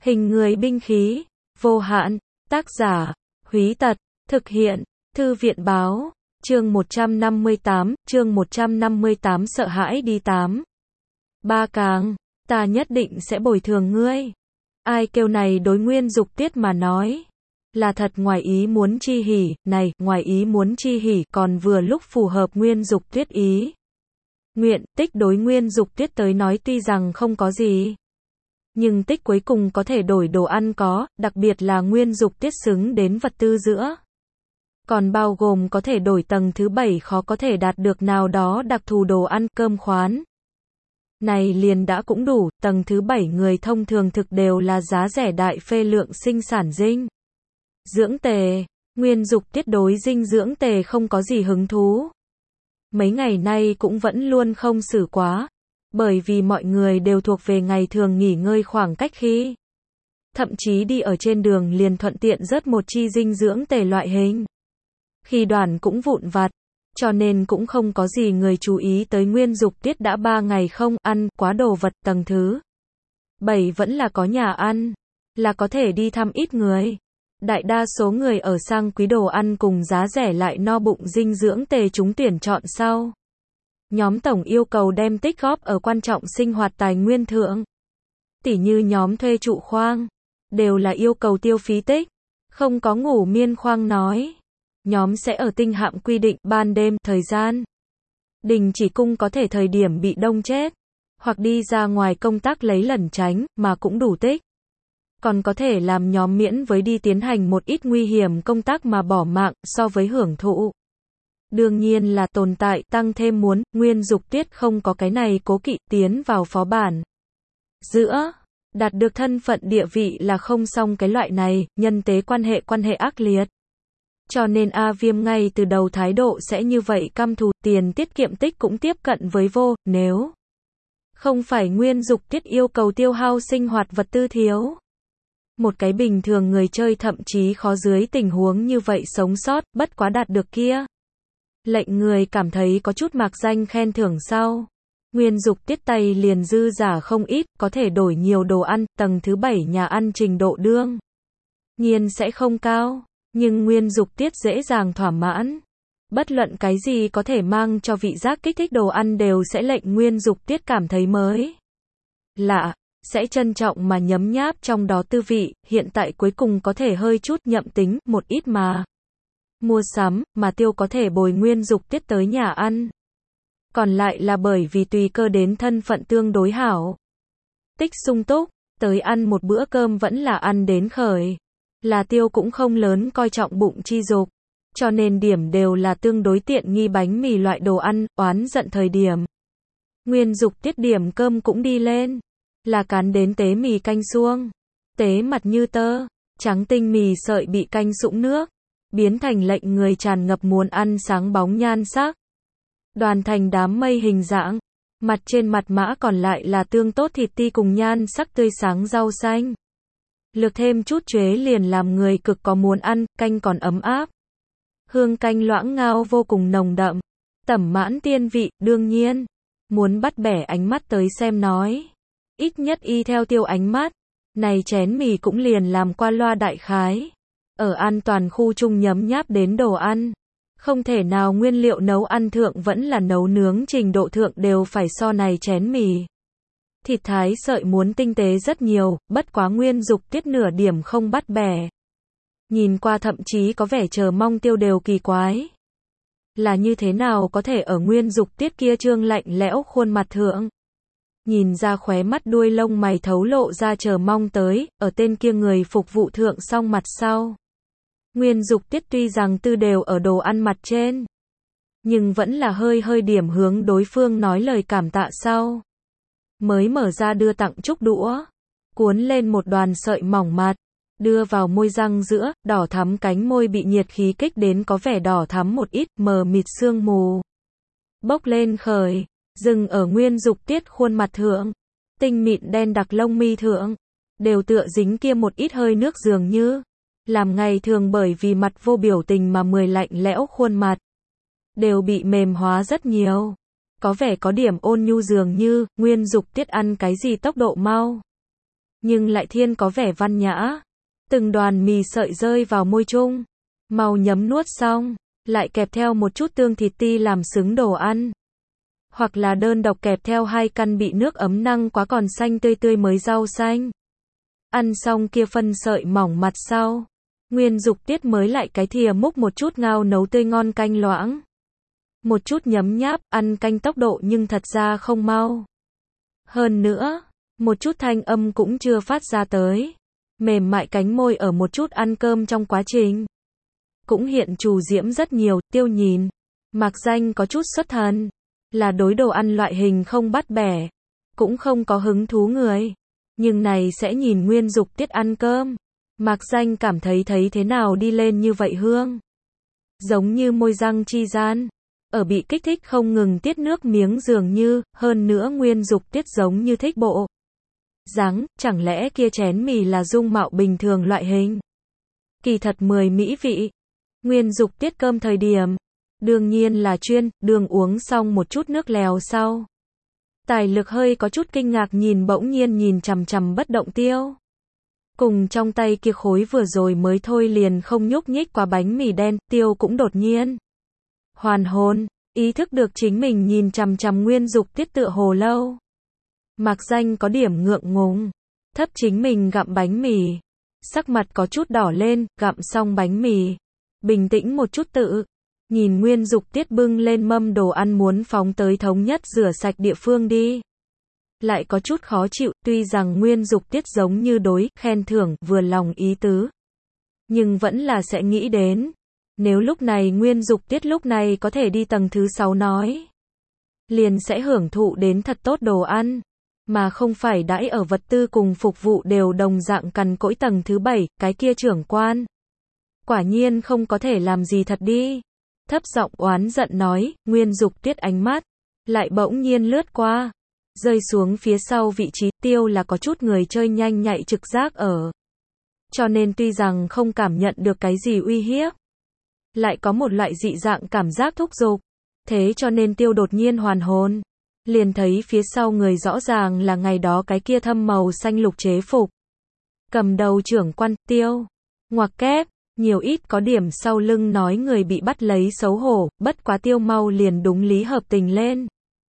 Hình người binh khí, vô hạn, tác giả, Húy Tật, thực hiện, Thư viện báo, chương 158, sợ hãi đi 8. Ba càng, ta nhất định sẽ bồi thường ngươi. Ai kêu này đối Nguyên Dục Tiết mà nói. Là thật ngoài ý muốn chi hỉ, này, ngoài ý muốn chi hỉ còn vừa lúc phù hợp Nguyên Dục Tiết ý. Nguyện, tích đối Nguyên Dục Tiết tới nói tuy rằng không có gì. Nhưng tích cuối cùng có thể đổi đồ ăn có, đặc biệt là Nguyên Dục Tiết xứng đến vật tư giữa. Còn bao gồm có thể đổi tầng thứ 7 khó có thể đạt được nào đó đặc thù đồ ăn, cơm khoán. Này liền đã cũng đủ, tầng thứ 7 người thông thường thực đều là giá rẻ đại phê lượng sinh sản dinh dưỡng tề. Nguyên Dục Tiết đối dinh dưỡng tề không có gì hứng thú. Mấy ngày nay cũng vẫn luôn không xử quá. Bởi vì mọi người đều thuộc về ngày thường nghỉ ngơi khoảng cách khi. Thậm chí đi ở trên đường liền thuận tiện rớt một chi dinh dưỡng tề loại hình. Khi đoàn cũng vụn vặt. Cho nên cũng không có gì người chú ý tới Nguyên Dục Tiết đã 3 ngày không ăn quá đồ vật. Tầng thứ 7 vẫn là có nhà ăn. Là có thể đi thăm ít người. Đại đa số người ở sang quý đồ ăn cùng giá rẻ lại no bụng dinh dưỡng tề chúng tuyển chọn sau. Nhóm tổng yêu cầu đem tích góp ở quan trọng sinh hoạt tài nguyên thượng. Tỉ như nhóm thuê trụ khoang. Đều là yêu cầu tiêu phí tích. Không có ngủ miên khoang nói. Nhóm sẽ ở tinh hạm quy định ban đêm thời gian. Đình chỉ cung có thể thời điểm bị đông chết. Hoặc đi ra ngoài công tác lấy lẩn tránh mà cũng đủ tích. Còn có thể làm nhóm miễn với đi tiến hành một ít nguy hiểm công tác mà bỏ mạng so với hưởng thụ. Đương nhiên là tồn tại tăng thêm muốn, Nguyên Dục Tiết không có cái này cố kỵ tiến vào phó bản. Giữa, đạt được thân phận địa vị là không xong cái loại này, nhân tế quan hệ ác liệt. Cho nên A Viêm ngay từ đầu thái độ sẽ như vậy căm thù, tiền tiết kiệm tích cũng tiếp cận với vô, nếu không phải Nguyên Dục Tiết yêu cầu tiêu hao sinh hoạt vật tư thiếu. Một cái bình thường người chơi thậm chí khó dưới tình huống như vậy sống sót, bất quá đạt được kia. Lệnh người cảm thấy có chút mạc danh khen thưởng sau. Nguyên Dục Tiết tay liền dư giả không ít, có thể đổi nhiều đồ ăn, tầng thứ 7 nhà ăn trình độ đương nhiên sẽ không cao, nhưng Nguyên Dục Tiết dễ dàng thỏa mãn. Bất luận cái gì có thể mang cho vị giác kích thích đồ ăn đều sẽ lệnh Nguyên Dục Tiết cảm thấy mới lạ, sẽ trân trọng mà nhấm nháp trong đó tư vị, hiện tại cuối cùng có thể hơi chút nhậm tính, một ít mà. Mua sắm, mà tiêu có thể bồi Nguyên Dục Tiết tới nhà ăn. Còn lại là bởi vì tùy cơ đến thân phận tương đối hảo. Tích sung túc, tới ăn một bữa cơm vẫn là ăn đến khởi. Là tiêu cũng không lớn coi trọng bụng chi dục. Cho nên điểm đều là tương đối tiện nghi bánh mì loại đồ ăn, oán giận thời điểm. Nguyên Dục Tiết điểm cơm cũng đi lên. Là cán đến tế mì canh suông. Tế mặt như tơ, trắng tinh mì sợi bị canh sũng nước. Biến thành lệnh người tràn ngập muốn ăn sáng bóng nhan sắc. Đoàn thành đám mây hình dạng. Mặt trên mặt mã còn lại là tương tốt thịt ti cùng nhan sắc tươi sáng rau xanh. Lược thêm chút chuế liền làm người cực có muốn ăn, canh còn ấm áp. Hương canh loãng ngao vô cùng nồng đậm. Tẩm mãn tiên vị, đương nhiên. Muốn bắt bẻ ánh mắt tới xem nói. Ít nhất y theo tiêu ánh mắt. Này chén mì cũng liền làm qua loa đại khái. Ở an toàn khu chung nhấm nháp đến đồ ăn. Không thể nào nguyên liệu nấu ăn thượng vẫn là nấu nướng trình độ thượng đều phải so này chén mì. Thịt thái sợi muốn tinh tế rất nhiều, bất quá Nguyên Dục Tiết nửa điểm không bắt bẻ. Nhìn qua thậm chí có vẻ chờ mong tiêu đều kỳ quái. Là như thế nào có thể ở Nguyên Dục Tiết kia trương lạnh lẽo khuôn mặt thượng. Nhìn ra khóe mắt đuôi lông mày thấu lộ ra chờ mong tới, ở tên kia người phục vụ thượng song mặt sau. Nguyên Dục Tiết tuy rằng tư đều ở đồ ăn mặt trên. Nhưng vẫn là hơi điểm hướng đối phương nói lời cảm tạ sau. Mới mở ra đưa tặng chúc đũa. Cuốn lên một đoàn sợi mỏng mạt. Đưa vào môi răng giữa, đỏ thắm cánh môi bị nhiệt khí kích đến có vẻ đỏ thắm một ít, mờ mịt sương mù. Bốc lên khởi. Dừng ở Nguyên Dục Tiết khuôn mặt thượng. Tinh mịn đen đặc lông mi thượng. Đều tựa dính kia một ít hơi nước dường như. Làm ngày thường bởi vì mặt vô biểu tình mà lạnh lẽo khuôn mặt. Đều bị mềm hóa rất nhiều. Có vẻ có điểm ôn nhu dường như, Nguyên Dục Tiết ăn cái gì tốc độ mau. nhưng lại thiên có vẻ văn nhã. Từng đoàn mì sợi rơi vào môi chung, mau nhấm nuốt xong, lại kẹp theo một chút tương thịt ti làm xứng đồ ăn. Hoặc là đơn độc kẹp theo 2 căn bị nước ấm năng quá còn xanh tươi tươi mới rau xanh. Ăn xong kia phân sợi mỏng mặt sau. Nguyên Dục Tiết mới lại cái thìa múc một chút ngao nấu tươi ngon canh loãng. Một chút nhấm nháp, ăn canh tốc độ nhưng thật ra không mau. Hơn nữa, một chút thanh âm cũng chưa phát ra tới. Mềm mại cánh môi ở một chút ăn cơm trong quá trình. Cũng hiện trù diễm rất nhiều, Tiêu nhìn. Mạc Danh có chút xuất thần. Là đối đồ ăn loại hình không bắt bẻ. Cũng không có hứng thú người. Nhưng này sẽ nhìn Nguyên Dục Tiết ăn cơm. Mạc Danh cảm thấy thế nào đi lên như vậy hương. Giống như môi răng chi gian. Ở bị kích thích không ngừng tiết nước miếng dường như, hơn nữa Nguyên Dục Tiết giống như thích bộ. Dáng, chẳng lẽ kia chén mì là dung mạo bình thường loại hình. Kỳ thật 10 mỹ vị. Nguyên Dục Tiết cơm thời điểm. Đương nhiên là chuyên, đường uống xong một chút nước lèo sau. Tài Lực hơi có chút kinh ngạc nhìn bỗng nhiên nhìn chằm chằm bất động Tiêu. Cùng trong tay kia khối vừa rồi mới thôi liền không nhúc nhích qua bánh mì đen, Tiêu cũng đột nhiên hoàn hồn, ý thức được chính mình nhìn chằm chằm Nguyên Dục Tiết tựa hồ lâu. Mạc Danh có điểm ngượng ngùng, thấp chính mình gặm bánh mì, sắc mặt có chút đỏ lên, gặm xong bánh mì, bình tĩnh một chút tự, nhìn Nguyên Dục Tiết bưng lên mâm đồ ăn muốn phóng tới thống nhất rửa sạch địa phương đi. Lại có chút khó chịu, tuy rằng Nguyên Dục Tiết giống như đối, khen thưởng, vừa lòng ý tứ. Nhưng vẫn là sẽ nghĩ đến. Nếu lúc này Nguyên Dục Tiết lúc này có thể đi tầng thứ 6 nói. Liền sẽ hưởng thụ đến thật tốt đồ ăn. Mà không phải đãi ở vật tư cùng phục vụ đều đồng dạng cằn cỗi tầng thứ 7, cái kia trưởng quan. Quả nhiên không có thể làm gì thật đi. Thấp giọng oán giận nói, Nguyên Dục Tiết ánh mắt. Lại bỗng nhiên lướt qua. Rơi xuống phía sau vị trí Tiêu là có chút người chơi nhanh nhạy trực giác ở. Cho nên tuy rằng không cảm nhận được cái gì uy hiếp. Lại có một loại dị dạng cảm giác thúc giục. Thế cho nên Tiêu đột nhiên hoàn hồn. Liền thấy phía sau người rõ ràng là ngày đó cái kia thâm màu xanh lục chế phục. Cầm đầu trưởng quan Tiêu. Ngoặc kép, nhiều ít có điểm sau lưng nói người bị bắt lấy xấu hổ, bất quá Tiêu mau liền đúng lý hợp tình lên.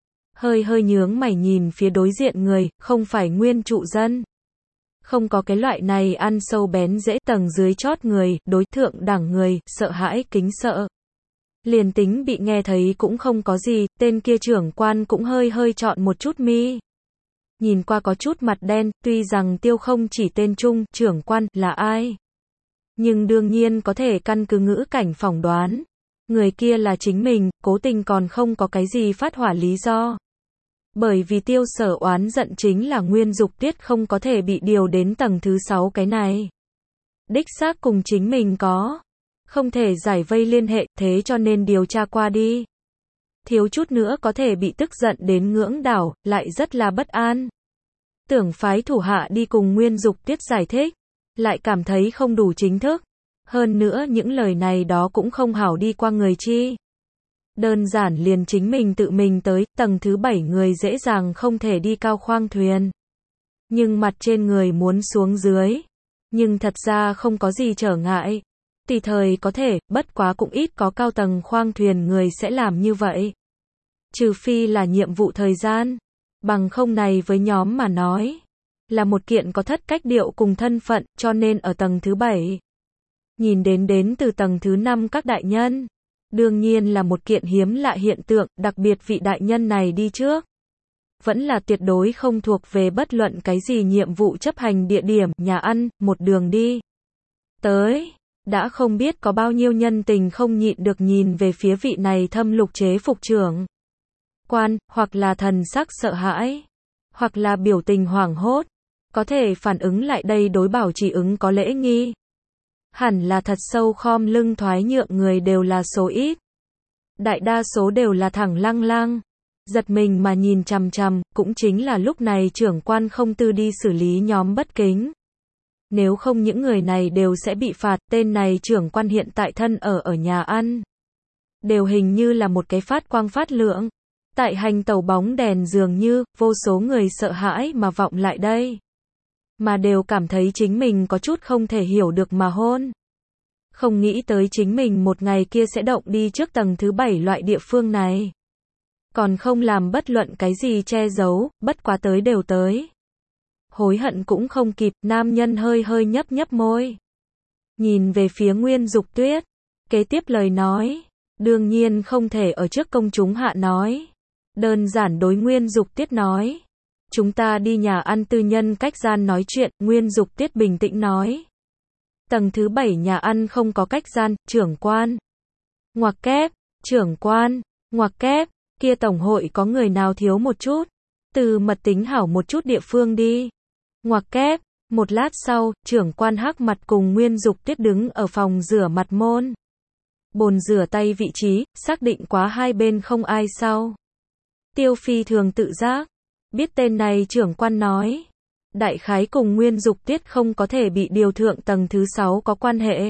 Hơi nhướng mày nhìn phía đối diện người, không phải Nguyên trụ dân. Không có cái loại này ăn sâu bén dễ tầng dưới chót người, đối thượng đẳng người, sợ hãi kính sợ. Liền tính bị nghe thấy cũng không có gì, tên kia trưởng quan cũng hơi chọn một chút mi. Nhìn qua có chút mặt đen, tuy rằng Tiêu không chỉ tên Trung, trưởng quan, là ai. Nhưng đương nhiên có thể căn cứ ngữ cảnh phỏng đoán. Người kia là chính mình, cố tình còn không có cái gì phát hỏa lý do. Bởi vì Tiêu sở oán giận chính là Nguyên Dục Tiết không có thể bị điều đến tầng thứ 6 cái này. Đích xác cùng chính mình có. Không thể giải vây liên hệ, thế cho nên điều tra qua đi. Thiếu chút nữa có thể bị tức giận đến ngưỡng đảo, lại rất là bất an. Tưởng phái thủ hạ đi cùng Nguyên Dục Tiết giải thích. Lại cảm thấy không đủ chính thức. Hơn nữa những lời này đó cũng không hảo đi qua người chi. Đơn giản liền chính mình tự mình tới, tầng thứ 7 người dễ dàng không thể đi cao khoang thuyền. Nhưng mặt trên người muốn xuống dưới. Nhưng thật ra không có gì trở ngại. Tùy thời có thể, bất quá cũng ít có cao tầng khoang thuyền người sẽ làm như vậy. Trừ phi là nhiệm vụ thời gian. Bằng không này với nhóm mà nói. Là một kiện có thất cách điệu cùng thân phận, cho nên ở tầng thứ 7. Nhìn đến từ tầng thứ 5 các đại nhân. Đương nhiên là một kiện hiếm lạ hiện tượng, đặc biệt vị đại nhân này đi trước. Vẫn là tuyệt đối không thuộc về bất luận cái gì nhiệm vụ chấp hành địa điểm, nhà ăn, một đường đi. Tới, đã không biết có bao nhiêu nhân tình không nhịn được nhìn về phía vị này thâm lục chế phục trưởng. Quan, hoặc là thần sắc sợ hãi, hoặc là biểu tình hoảng hốt, có thể phản ứng lại đây đối bảo trì ứng có lễ nghi. Hẳn là thật sâu khom lưng thoái nhượng người đều là số ít. Đại đa số đều là thẳng lăng lăng. Giật mình mà nhìn chằm chằm, cũng chính là lúc này trưởng quan không tư đi xử lý nhóm bất kính. Nếu không những người này đều sẽ bị phạt, tên này trưởng quan hiện tại thân ở nhà ăn. Đều hình như là một cái phát quang phát lượng. Tại hành tàu bóng đèn dường như, vô số người sợ hãi mà vọng lại đây. mà đều cảm thấy chính mình có chút không thể hiểu được mà hôn. Không nghĩ tới chính mình một ngày kia sẽ động đi trước tầng thứ 7 loại địa phương này. Còn không làm bất luận cái gì che giấu, bất quá tới đều tới. Hối hận cũng không kịp, nam nhân hơi hơi nhấp nhấp môi. Nhìn về phía Nguyên Dục Tuyết. Kế tiếp lời nói. Đương nhiên không thể ở trước công chúng hạ nói. Đơn giản đối Nguyên Dục Tuyết nói. Chúng ta đi nhà ăn tư nhân cách gian nói chuyện, Nguyên Dục Tuyết bình tĩnh nói. Tầng thứ 7 nhà ăn không có cách gian, trưởng quan. Ngoặc kép, trưởng quan, ngoặc kép, kia tổng hội có người nào thiếu một chút. Từ mật tính hảo một chút địa phương đi. Ngoặc kép, một lát sau, trưởng quan hắc mặt cùng Nguyên Dục Tuyết đứng ở phòng rửa mặt môn. Bồn rửa tay vị trí, xác định quá hai bên không ai sau. Tiêu Phi thường tự giác. Biết tên này trưởng quan nói. Đại khái cùng Nguyên Dục Tuyết không có thể bị điều thượng tầng thứ 6 có quan hệ.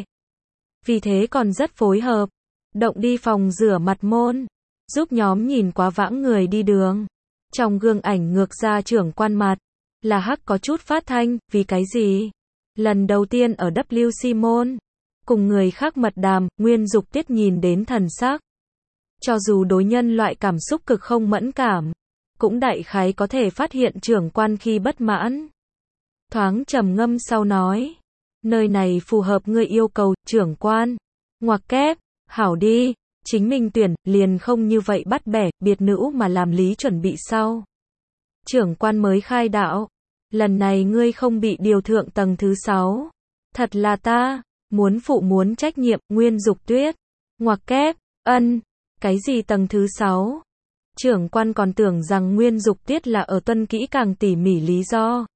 Vì thế còn rất phối hợp. Động đi phòng rửa mặt môn. Giúp nhóm nhìn quá vãng người đi đường. Trong gương ảnh ngược ra trưởng quan mặt. Là hắc có chút phát thanh, vì cái gì? Lần đầu tiên ở WC môn. Cùng người khác mật đàm, Nguyên Dục Tuyết nhìn đến thần sắc. Cho dù đối nhân loại cảm xúc cực không mẫn cảm. Cũng đại khái có thể phát hiện trưởng quan khi bất mãn. Thoáng trầm ngâm sau nói. Nơi này phù hợp ngươi yêu cầu, trưởng quan. Ngoặc kép, hảo đi. Chính mình tuyển, liền không như vậy bắt bẻ, biệt nữ mà làm lý chuẩn bị sau. Trưởng quan mới khai đạo. Lần này ngươi không bị điều thượng tầng thứ 6. Thật là ta. Muốn phụ muốn trách nhiệm, Nguyên Dục Tuyết. Ngoặc kép, ân. Cái gì tầng thứ 6? Trưởng quan còn tưởng rằng Nguyên Dục Tuyết là ở tuân kỹ càng tỉ mỉ lý do.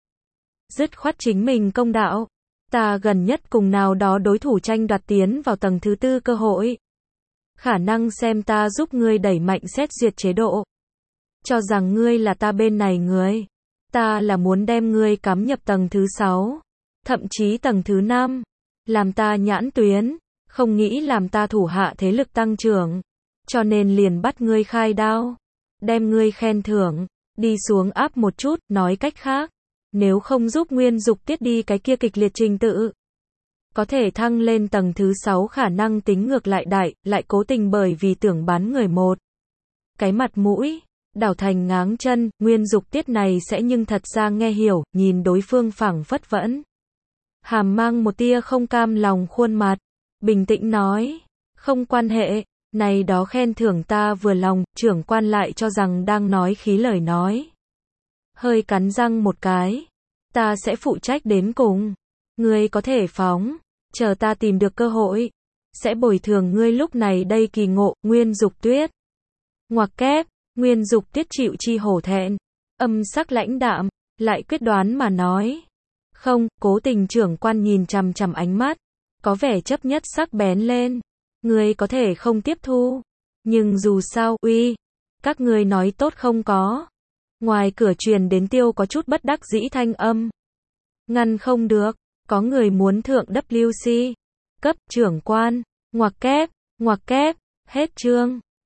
Dứt khoát chính mình công đạo. Ta gần nhất cùng nào đó đối thủ tranh đoạt tiến vào tầng thứ 4 cơ hội. Khả năng xem ta giúp ngươi đẩy mạnh xét duyệt chế độ. Cho rằng ngươi là ta bên này người. Ta là muốn đem ngươi cắm nhập tầng thứ 6. Thậm chí tầng thứ 5. Làm ta nhãn tuyến. Không nghĩ làm ta thủ hạ thế lực tăng trưởng. Cho nên liền bắt ngươi khai đao. Đem ngươi khen thưởng. Đi xuống áp một chút, nói cách khác. Nếu không giúp Nguyên Dục Tuyết đi cái kia kịch liệt trình tự. Có thể thăng lên tầng thứ 6 khả năng tính ngược lại đại, lại cố tình bởi vì tưởng bán người một. Cái mặt mũi. Đảo thành ngáng chân, Nguyên Dục Tuyết này sẽ nhưng thật ra nghe hiểu, nhìn đối phương phẳng phất vẫn. Hàm mang một tia không cam lòng khuôn mặt. Bình tĩnh nói. Không quan hệ. Này đó khen thưởng ta vừa lòng, trưởng quan lại cho rằng đang nói khí lời nói. Hơi cắn răng một cái. Ta sẽ phụ trách đến cùng. Ngươi có thể phóng. Chờ ta tìm được cơ hội. Sẽ bồi thường ngươi lúc này đây kỳ ngộ, Nguyên Dục Tuyết. Ngoặc kép, Nguyên Dục Tuyết chịu chi hổ thẹn. Âm sắc lãnh đạm, lại quyết đoán mà nói. Không, cố tình trưởng quan nhìn chằm chằm ánh mắt. Có vẻ chấp nhất sắc bén lên. Ngươi có thể không tiếp thu. Nhưng dù sao, uy. Các ngươi nói tốt không có. Ngoài cửa truyền đến Tiêu có chút bất đắc dĩ thanh âm. Ngăn không được. Có người muốn thượng WC. Cấp trưởng quan. Ngoặc kép, hết chương.